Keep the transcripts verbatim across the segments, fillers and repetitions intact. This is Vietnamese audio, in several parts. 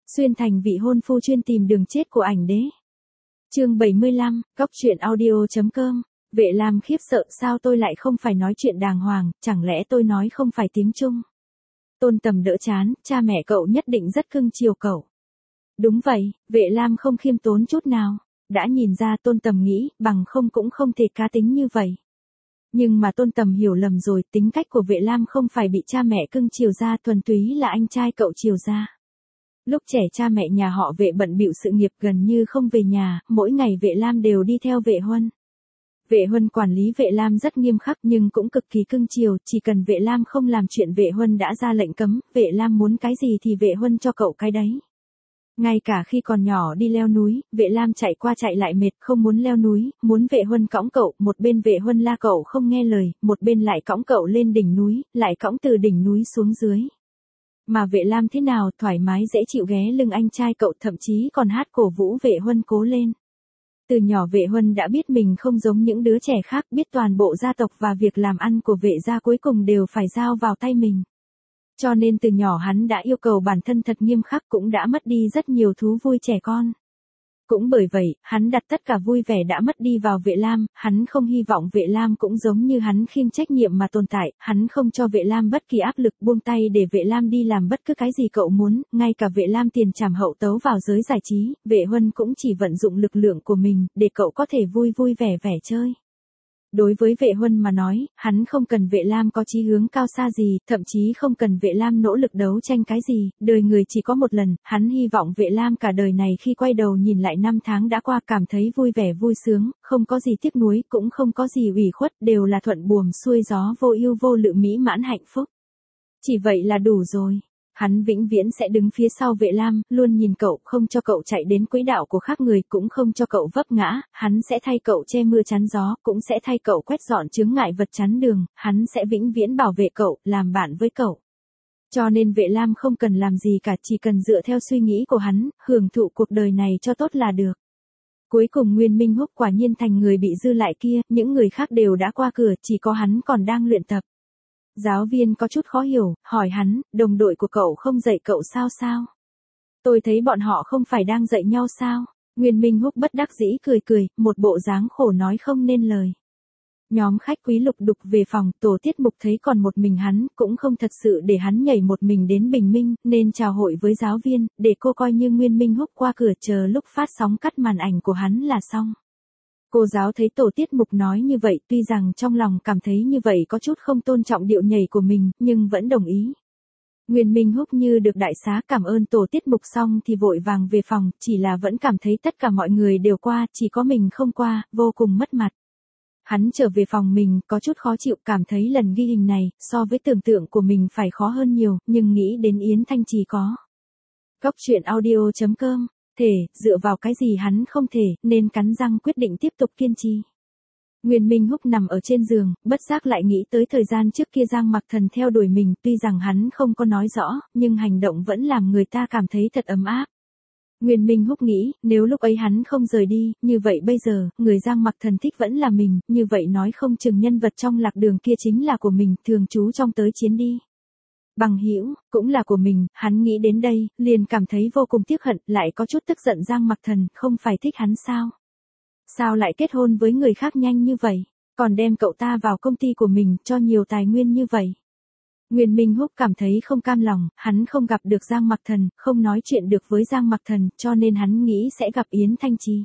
Xuyên thành vị hôn phu chuyên tìm đường chết của ảnh đế. Chương bảy mươi lăm, Cóc truyện audio chấm com. Vệ Lam khiếp sợ, sao tôi lại không phải nói chuyện đàng hoàng, chẳng lẽ tôi nói không phải tiếng Trung? Tôn Tầm đỡ chán, cha mẹ cậu nhất định rất cưng chiều cậu. Đúng vậy, Vệ Lam không khiêm tốn chút nào. Đã nhìn ra Tôn Tầm nghĩ, bằng không cũng không thể cá tính như vậy. Nhưng mà Tôn Tầm hiểu lầm rồi, tính cách của Vệ Lam không phải bị cha mẹ cưng chiều ra, thuần túy là anh trai cậu chiều ra. Lúc trẻ cha mẹ nhà họ Vệ bận bịu sự nghiệp gần như không về nhà, mỗi ngày Vệ Lam đều đi theo Vệ Huân. Vệ Huân quản lý Vệ Lam rất nghiêm khắc nhưng cũng cực kỳ cưng chiều, chỉ cần Vệ Lam không làm chuyện Vệ Huân đã ra lệnh cấm, Vệ Lam muốn cái gì thì Vệ Huân cho cậu cái đấy. Ngay cả khi còn nhỏ đi leo núi, Vệ Lam chạy qua chạy lại mệt, không muốn leo núi, muốn Vệ Huân cõng cậu, một bên Vệ Huân la cậu không nghe lời, một bên lại cõng cậu lên đỉnh núi, lại cõng từ đỉnh núi xuống dưới. Mà Vệ Lam thế nào, thoải mái dễ chịu ghé lưng anh trai cậu, thậm chí còn hát cổ vũ Vệ Huân cố lên. Từ nhỏ Vệ Huân đã biết mình không giống những đứa trẻ khác, biết toàn bộ gia tộc và việc làm ăn của Vệ gia cuối cùng đều phải giao vào tay mình. Cho nên từ nhỏ hắn đã yêu cầu bản thân thật nghiêm khắc, cũng đã mất đi rất nhiều thú vui trẻ con. Cũng bởi vậy, hắn đặt tất cả vui vẻ đã mất đi vào Vệ Lam, hắn không hy vọng Vệ Lam cũng giống như hắn khiêng trách nhiệm mà tồn tại, hắn không cho Vệ Lam bất kỳ áp lực, buông tay để Vệ Lam đi làm bất cứ cái gì cậu muốn, ngay cả Vệ Lam tiền trảm hậu tấu vào giới giải trí, Vệ Huân cũng chỉ vận dụng lực lượng của mình, để cậu có thể vui vui vẻ vẻ chơi. Đối với Vệ Huân mà nói, hắn không cần Vệ Lam có chí hướng cao xa gì, thậm chí không cần Vệ Lam nỗ lực đấu tranh cái gì, đời người chỉ có một lần, hắn hy vọng Vệ Lam cả đời này khi quay đầu nhìn lại năm tháng đã qua cảm thấy vui vẻ vui sướng, không có gì tiếc nuối, cũng không có gì ủy khuất, đều là thuận buồm xuôi gió, vô ưu vô lự mỹ mãn hạnh phúc. Chỉ vậy là đủ rồi. Hắn vĩnh viễn sẽ đứng phía sau Vệ Lam, luôn nhìn cậu, không cho cậu chạy đến quỹ đạo của khác người, cũng không cho cậu vấp ngã, hắn sẽ thay cậu che mưa chắn gió, cũng sẽ thay cậu quét dọn chướng ngại vật chắn đường, hắn sẽ vĩnh viễn bảo vệ cậu, làm bạn với cậu. Cho nên Vệ Lam không cần làm gì cả, chỉ cần dựa theo suy nghĩ của hắn, hưởng thụ cuộc đời này cho tốt là được. Cuối cùng Nguyên Minh Húc quả nhiên thành người bị dư lại kia, những người khác đều đã qua cửa, chỉ có hắn còn đang luyện tập. Giáo viên có chút khó hiểu, hỏi hắn, đồng đội của cậu không dạy cậu sao sao? Tôi thấy bọn họ không phải đang dạy nhau sao? Nguyên Minh Húc bất đắc dĩ cười cười, một bộ dáng khổ nói không nên lời. Nhóm khách quý lục đục về phòng, tổ tiết mục thấy còn một mình hắn, cũng không thật sự để hắn nhảy một mình đến bình minh, nên chào hội với giáo viên, để cô coi như Nguyên Minh Húc qua cửa chờ lúc phát sóng cắt màn ảnh của hắn là xong. Cô giáo thấy tổ tiết mục nói như vậy, tuy rằng trong lòng cảm thấy như vậy có chút không tôn trọng điệu nhảy của mình, nhưng vẫn đồng ý. Nguyên Minh Húc như được đại xá, cảm ơn tổ tiết mục xong thì vội vàng về phòng, chỉ là vẫn cảm thấy tất cả mọi người đều qua, chỉ có mình không qua, vô cùng mất mặt. Hắn trở về phòng mình, có chút khó chịu, cảm thấy lần ghi hình này, so với tưởng tượng của mình phải khó hơn nhiều, nhưng nghĩ đến Yến Thanh Trì có. Cóc truyện audio chấm com. Thể, dựa vào cái gì hắn không thể, nên cắn răng quyết định tiếp tục kiên trì. Nguyên Minh Húc nằm ở trên giường, bất giác lại nghĩ tới thời gian trước kia Giang Mặc Thần theo đuổi mình, tuy rằng hắn không có nói rõ, nhưng hành động vẫn làm người ta cảm thấy thật ấm áp. Nguyên Minh Húc nghĩ, nếu lúc ấy hắn không rời đi, như vậy bây giờ, người Giang Mặc Thần thích vẫn là mình, như vậy nói không chừng nhân vật trong lạc đường kia chính là của mình, thường trú trong tới chiến đi. Bằng hữu cũng là của mình, hắn nghĩ đến đây, liền cảm thấy vô cùng tiếc hận, lại có chút tức giận Giang Mặc Thần, không phải thích hắn sao? Sao lại kết hôn với người khác nhanh như vậy, còn đem cậu ta vào công ty của mình, cho nhiều tài nguyên như vậy? Nguyên Minh Húc cảm thấy không cam lòng, hắn không gặp được Giang Mặc Thần, không nói chuyện được với Giang Mặc Thần, cho nên hắn nghĩ sẽ gặp Yến Thanh Trì.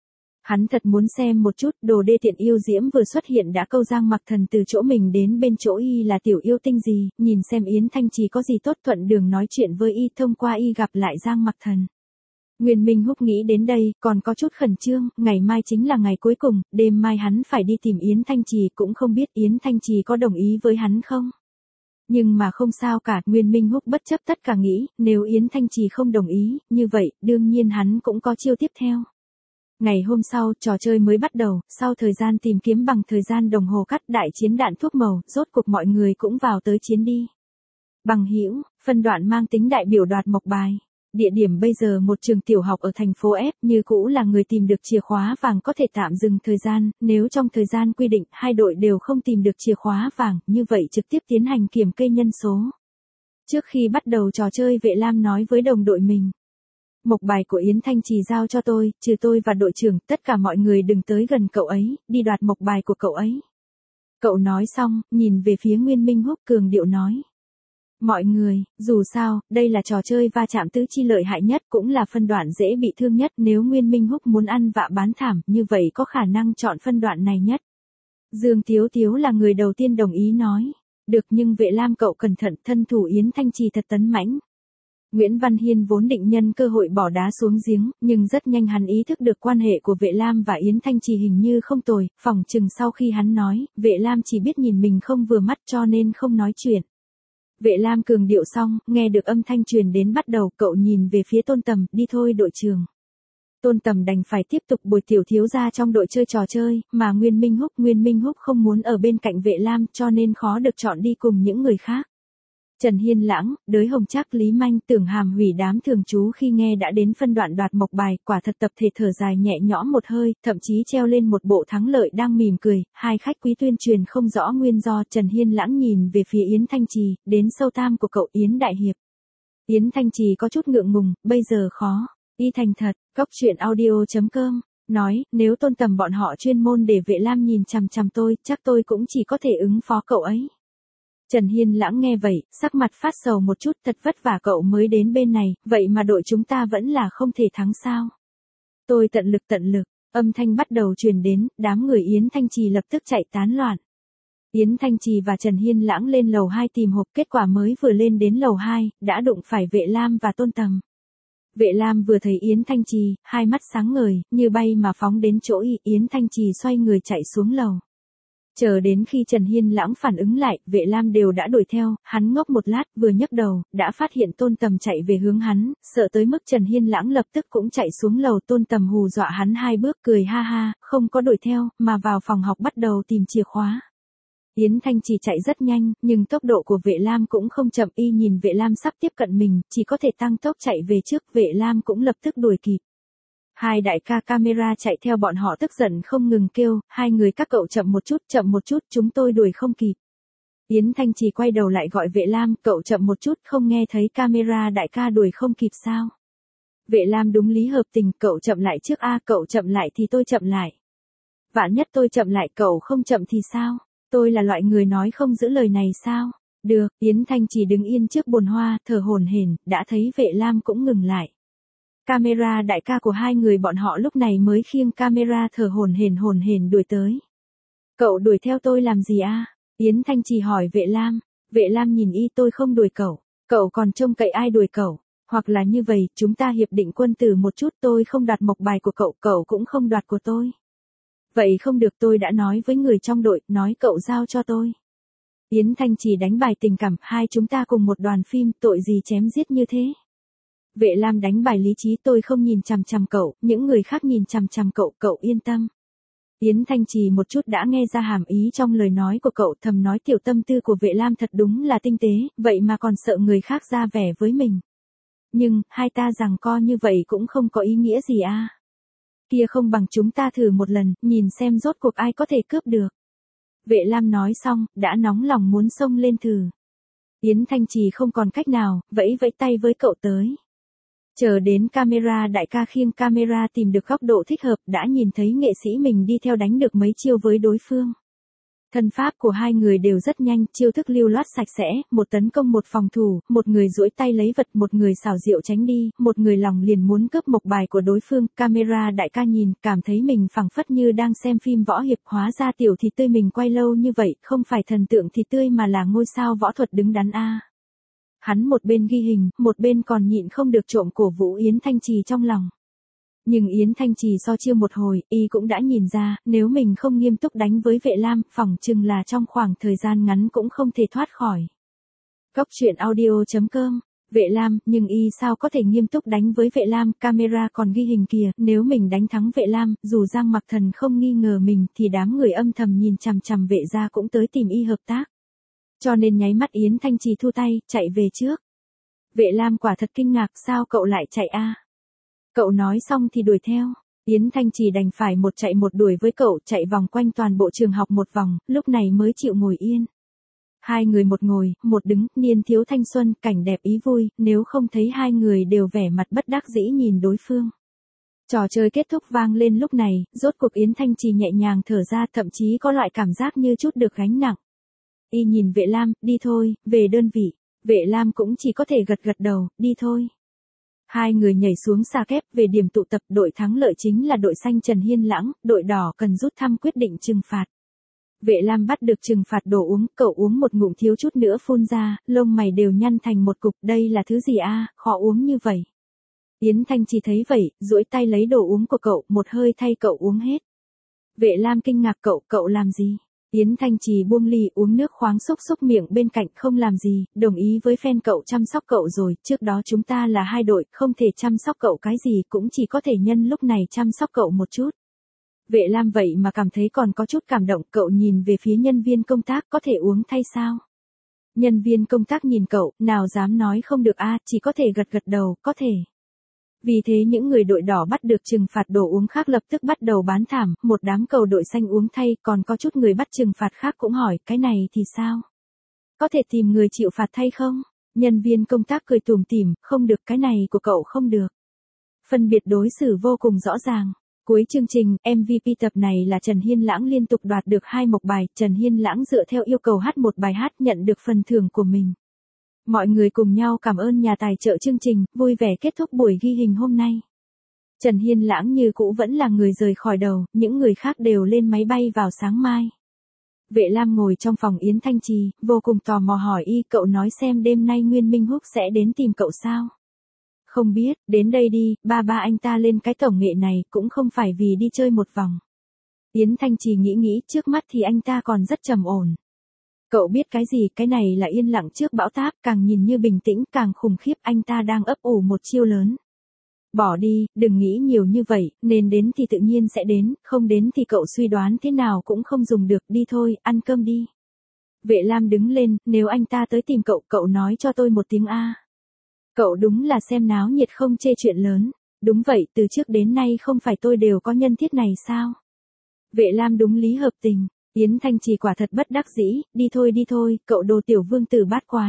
Hắn thật muốn xem một chút, đồ đê tiện yêu diễm vừa xuất hiện đã câu Giang Mặc Thần từ chỗ mình đến bên chỗ y là tiểu yêu tinh gì, nhìn xem Yến Thanh Trì có gì tốt, thuận đường nói chuyện với y, thông qua y gặp lại Giang Mặc Thần. Nguyên Minh Húc nghĩ đến đây, còn có chút khẩn trương, ngày mai chính là ngày cuối cùng, đêm mai hắn phải đi tìm Yến Thanh Trì, cũng không biết Yến Thanh Trì có đồng ý với hắn không. Nhưng mà không sao cả, Nguyên Minh Húc bất chấp tất cả nghĩ, nếu Yến Thanh Trì không đồng ý, như vậy, đương nhiên hắn cũng có chiêu tiếp theo. Ngày hôm sau, trò chơi mới bắt đầu, sau thời gian tìm kiếm bằng thời gian đồng hồ cắt đại chiến đạn thuốc màu, rốt cuộc mọi người cũng vào tới chiến đi. Bằng hữu, phân đoạn mang tính đại biểu đoạt mộc bài. Địa điểm bây giờ một trường tiểu học ở thành phố F, như cũ là người tìm được chìa khóa vàng có thể tạm dừng thời gian, nếu trong thời gian quy định hai đội đều không tìm được chìa khóa vàng, như vậy trực tiếp tiến hành kiểm kê nhân số. Trước khi bắt đầu trò chơi Vệ Lam nói với đồng đội mình. Mộc bài của Yến Thanh Trì giao cho tôi, trừ tôi và đội trưởng, tất cả mọi người đừng tới gần cậu ấy, đi đoạt mộc bài của cậu ấy. Cậu nói xong, nhìn về phía Nguyên Minh Húc cường điệu nói. Mọi người, dù sao, đây là trò chơi va chạm tứ chi lợi hại nhất, cũng là phân đoạn dễ bị thương nhất, nếu Nguyên Minh Húc muốn ăn vạ bán thảm, như vậy có khả năng chọn phân đoạn này nhất. Dương Tiếu Tiếu là người đầu tiên đồng ý nói. Được, nhưng Vệ Lam cậu cẩn thận, thân thủ Yến Thanh Trì thật tấn mãnh. Nguyễn Văn Hiên vốn định nhân cơ hội bỏ đá xuống giếng, nhưng rất nhanh hắn ý thức được quan hệ của Vệ Lam và Yến Thanh Trì hình như không tồi, phỏng chừng sau khi hắn nói, Vệ Lam chỉ biết nhìn mình không vừa mắt cho nên không nói chuyện. Vệ Lam cường điệu xong, nghe được âm thanh truyền đến bắt đầu, cậu nhìn về phía Tôn Tầm, đi thôi đội trưởng. Tôn Tầm đành phải tiếp tục bồi tiểu thiếu gia trong đội chơi trò chơi, mà Nguyên Minh Húc, Nguyên Minh Húc không muốn ở bên cạnh Vệ Lam cho nên khó được chọn đi cùng những người khác. Trần Hiên Lãng, Đới Hồng Trác, Lý Manh, Tưởng Hàm Hủy đám thường trú khi nghe đã đến phân đoạn đoạt mộc bài, quả thật tập thể thở dài nhẹ nhõm một hơi, thậm chí treo lên một bộ thắng lợi đang mỉm cười, hai khách quý tuyên truyền không rõ nguyên do. Trần Hiên Lãng nhìn về phía Yến Thanh Trì, đến sâu tam của cậu Yến Đại Hiệp. Yến Thanh Trì có chút ngượng ngùng, bây giờ khó, y thành thật, góc truyện audio chấm com, nói, nếu Tôn Tầm bọn họ chuyên môn để Vệ Lam nhìn chằm chằm tôi, chắc tôi cũng chỉ có thể ứng phó cậu ấy. Trần Hiên Lãng nghe vậy, sắc mặt phát sầu một chút, thật vất vả cậu mới đến bên này, vậy mà đội chúng ta vẫn là không thể thắng sao. Tôi tận lực tận lực, âm thanh bắt đầu truyền đến, đám người Yến Thanh Trì lập tức chạy tán loạn. Yến Thanh Trì và Trần Hiên Lãng lên lầu hai tìm hộp, kết quả mới vừa lên đến lầu hai, đã đụng phải Vệ Lam và Tôn Tầm. Vệ Lam vừa thấy Yến Thanh Trì, hai mắt sáng ngời, như bay mà phóng đến chỗ y, Yến Thanh Trì xoay người chạy xuống lầu. Chờ đến khi Trần Hiên Lãng phản ứng lại, Vệ Lam đều đã đuổi theo, hắn ngốc một lát, vừa nhấc đầu, đã phát hiện Tôn Tầm chạy về hướng hắn, sợ tới mức Trần Hiên Lãng lập tức cũng chạy xuống lầu. Tôn Tầm hù dọa hắn hai bước, cười ha ha, không có đuổi theo, mà vào phòng học bắt đầu tìm chìa khóa. Yến Thanh Trì chạy rất nhanh, nhưng tốc độ của Vệ Lam cũng không chậm, y nhìn Vệ Lam sắp tiếp cận mình, chỉ có thể tăng tốc chạy về trước, Vệ Lam cũng lập tức đuổi kịp. Hai đại ca camera chạy theo bọn họ tức giận không ngừng kêu, hai người các cậu chậm một chút, chậm một chút, chúng tôi đuổi không kịp. Yến Thanh Trì quay đầu lại gọi Vệ Lam, cậu chậm một chút, không nghe thấy camera đại ca đuổi không kịp sao? Vệ Lam đúng lý hợp tình, cậu chậm lại trước a, cậu chậm lại thì tôi chậm lại. Vạn nhất tôi chậm lại cậu không chậm thì sao? Tôi là loại người nói không giữ lời này sao? Được, Yến Thanh Trì đứng yên trước bồn hoa, thở hổn hển, đã thấy Vệ Lam cũng ngừng lại. Camera đại ca của hai người bọn họ lúc này mới khiêng camera thở hổn hển hổn hển đuổi tới. Cậu đuổi theo tôi làm gì a? Yến Thanh Trì hỏi Vệ Lam. Vệ Lam nhìn y, tôi không đuổi cậu. Cậu còn trông cậy ai đuổi cậu? Hoặc là như vậy, chúng ta hiệp định quân tử một chút, tôi không đoạt mộc bài của cậu, cậu cũng không đoạt của tôi. Vậy không được, tôi đã nói với người trong đội, nói cậu giao cho tôi. Yến Thanh Trì đánh bài tình cảm, hai chúng ta cùng một đoàn phim, tội gì chém giết như thế. Vệ Lam đánh bài lý trí, tôi không nhìn chằm chằm cậu, những người khác nhìn chằm chằm cậu, cậu yên tâm. Yến Thanh Trì một chút đã nghe ra hàm ý trong lời nói của cậu, thầm nói tiểu tâm tư của Vệ Lam thật đúng là tinh tế, vậy mà còn sợ người khác ra vẻ với mình. Nhưng, hai ta giằng co như vậy cũng không có ý nghĩa gì a. Kia không bằng chúng ta thử một lần, nhìn xem rốt cuộc ai có thể cướp được. Vệ Lam nói xong, đã nóng lòng muốn xông lên thử. Yến Thanh Trì không còn cách nào, vẫy vẫy tay với cậu tới. Chờ đến camera đại ca khiêng camera tìm được góc độ thích hợp, đã nhìn thấy nghệ sĩ mình đi theo đánh được mấy chiêu với đối phương. Thân pháp của hai người đều rất nhanh, chiêu thức lưu loát sạch sẽ, một tấn công một phòng thủ, một người duỗi tay lấy vật, một người xảo diệu tránh đi, một người lòng liền muốn cướp mộc bài của đối phương. Camera đại ca nhìn, cảm thấy mình phảng phất như đang xem phim võ hiệp, hóa ra tiểu thịt tươi mình quay lâu như vậy, không phải thần tượng thịt tươi mà là ngôi sao võ thuật đứng đắn a. Hắn một bên ghi hình, một bên còn nhịn không được trộm cổ vũ Yến Thanh Trì trong lòng. Nhưng Yến Thanh Trì so chiêu một hồi, y cũng đã nhìn ra, nếu mình không nghiêm túc đánh với Vệ Lam, phỏng chừng là trong khoảng thời gian ngắn cũng không thể thoát khỏi. Góc truyện audio chấm com, Vệ Lam, nhưng y sao có thể nghiêm túc đánh với Vệ Lam, camera còn ghi hình kìa, nếu mình đánh thắng Vệ Lam, dù Giang Mặc Thần không nghi ngờ mình, thì đám người âm thầm nhìn chằm chằm Vệ gia cũng tới tìm y hợp tác. Cho nên nháy mắt Yến Thanh Trì thu tay, chạy về trước. Vệ Lam quả thật kinh ngạc, sao cậu lại chạy a? Cậu nói xong thì đuổi theo. Yến Thanh Trì đành phải một chạy một đuổi với cậu, chạy vòng quanh toàn bộ trường học một vòng, lúc này mới chịu ngồi yên. Hai người một ngồi, một đứng, niên thiếu thanh xuân, cảnh đẹp ý vui, nếu không thấy hai người đều vẻ mặt bất đắc dĩ nhìn đối phương. Trò chơi kết thúc vang lên lúc này, rốt cuộc Yến Thanh Trì nhẹ nhàng thở ra, thậm chí có loại cảm giác như chút được gánh nặng. Y nhìn Vệ Lam, đi thôi, về đơn vị. Vệ Lam cũng chỉ có thể gật gật đầu, đi thôi. Hai người nhảy xuống xa kép về điểm tụ tập, đội thắng lợi chính là đội xanh Trần Hiên Lãng, đội đỏ cần rút thăm quyết định trừng phạt. Vệ Lam bắt được trừng phạt đồ uống, cậu uống một ngụm thiếu chút nữa phun ra, lông mày đều nhăn thành một cục, đây là thứ gì a, khó uống như vậy. Yến Thanh Trì thấy vậy, duỗi tay lấy đồ uống của cậu, một hơi thay cậu uống hết. Vệ Lam kinh ngạc, cậu, cậu làm gì? Yến Thanh Trì buông ly uống nước khoáng xúc xúc miệng bên cạnh, không làm gì, đồng ý với fan cậu chăm sóc cậu rồi, trước đó chúng ta là hai đội, không thể chăm sóc cậu cái gì, cũng chỉ có thể nhân lúc này chăm sóc cậu một chút. Vệ Lam vậy mà cảm thấy còn có chút cảm động, cậu nhìn về phía nhân viên công tác, có thể uống thay sao? Nhân viên công tác nhìn cậu, nào dám nói không được a, chỉ có thể gật gật đầu, có thể. Vì thế những người đội đỏ bắt được trừng phạt đồ uống khác lập tức bắt đầu bán thảm, một đám cầu đội xanh uống thay, còn có chút người bắt trừng phạt khác cũng hỏi, cái này thì sao? Có thể tìm người chịu phạt thay không? Nhân viên công tác cười tủm tỉm, không được, cái này của cậu không được. Phân biệt đối xử vô cùng rõ ràng. Cuối chương trình, em vê pê tập này là Trần Hiên Lãng liên tục đoạt được hai mộc bài, Trần Hiên Lãng dựa theo yêu cầu hát một bài hát nhận được phần thưởng của mình. Mọi người cùng nhau cảm ơn nhà tài trợ chương trình, vui vẻ kết thúc buổi ghi hình hôm nay. Trần Hiên Lãng như cũ vẫn là người rời khỏi đầu, những người khác đều lên máy bay vào sáng mai. Vệ Lam ngồi trong phòng Yến Thanh Trì, vô cùng tò mò hỏi y, cậu nói xem đêm nay Nguyên Minh Húc sẽ đến tìm cậu sao? Không biết, đến đây đi, ba ba anh ta lên cái tổng nghệ này cũng không phải vì đi chơi một vòng. Yến Thanh Trì nghĩ nghĩ, trước mắt thì anh ta còn rất trầm ổn. Cậu biết cái gì, cái này là yên lặng trước bão táp, càng nhìn như bình tĩnh càng khủng khiếp, anh ta đang ấp ủ một chiêu lớn. Bỏ đi, đừng nghĩ nhiều như vậy, nên đến thì tự nhiên sẽ đến, không đến thì cậu suy đoán thế nào cũng không dùng được, đi thôi, ăn cơm đi. Vệ Lam đứng lên, nếu anh ta tới tìm cậu, cậu nói cho tôi một tiếng A. Cậu đúng là xem náo nhiệt không chê chuyện lớn. Đúng vậy, từ trước đến nay không phải tôi đều có nhân thiết này sao? Vệ Lam đúng lý hợp tình. Yến Thanh Trì quả thật bất đắc dĩ, đi thôi đi thôi, cậu đồ tiểu vương tử bát quái.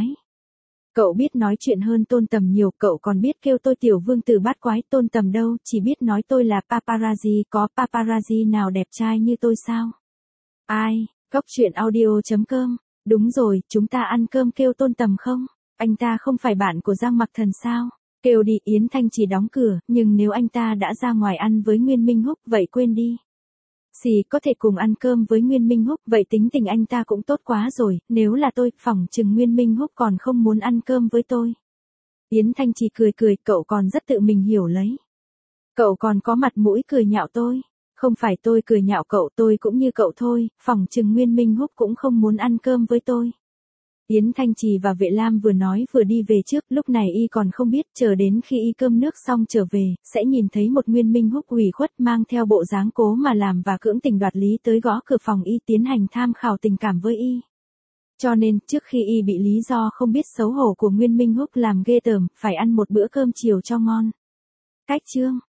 Cậu biết nói chuyện hơn Tôn Tầm nhiều, cậu còn biết kêu tôi tiểu vương tử bát quái, Tôn Tầm đâu, chỉ biết nói tôi là paparazzi, có paparazzi nào đẹp trai như tôi sao? Ai, góc truyện audio chấm com, đúng rồi, chúng ta ăn cơm kêu Tôn Tầm không? Anh ta không phải bạn của Giang Mặc Thần sao? Kêu đi, Yến Thanh Trì đóng cửa, nhưng nếu anh ta đã ra ngoài ăn với Nguyên Minh Húc, vậy quên đi. Xì có thể cùng ăn cơm với Nguyên Minh Húc, vậy tính tình anh ta cũng tốt quá rồi, nếu là tôi, phỏng chừng Nguyên Minh Húc còn không muốn ăn cơm với tôi. Yến Thanh Trì cười cười, cậu còn rất tự mình hiểu lấy. Cậu còn có mặt mũi cười nhạo tôi. Không phải tôi cười nhạo cậu, tôi cũng như cậu thôi, phỏng chừng Nguyên Minh Húc cũng không muốn ăn cơm với tôi. Yến Thanh Trì và Vệ Lam vừa nói vừa đi về trước, lúc này y còn không biết, chờ đến khi y cơm nước xong trở về, sẽ nhìn thấy một Nguyên Minh Húc ủy khuất mang theo bộ dáng cố mà làm và cưỡng tình đoạt lý tới gõ cửa phòng y tiến hành tham khảo tình cảm với y. Cho nên, trước khi y bị lý do không biết xấu hổ của Nguyên Minh Húc làm ghê tởm, phải ăn một bữa cơm chiều cho ngon. Cách chương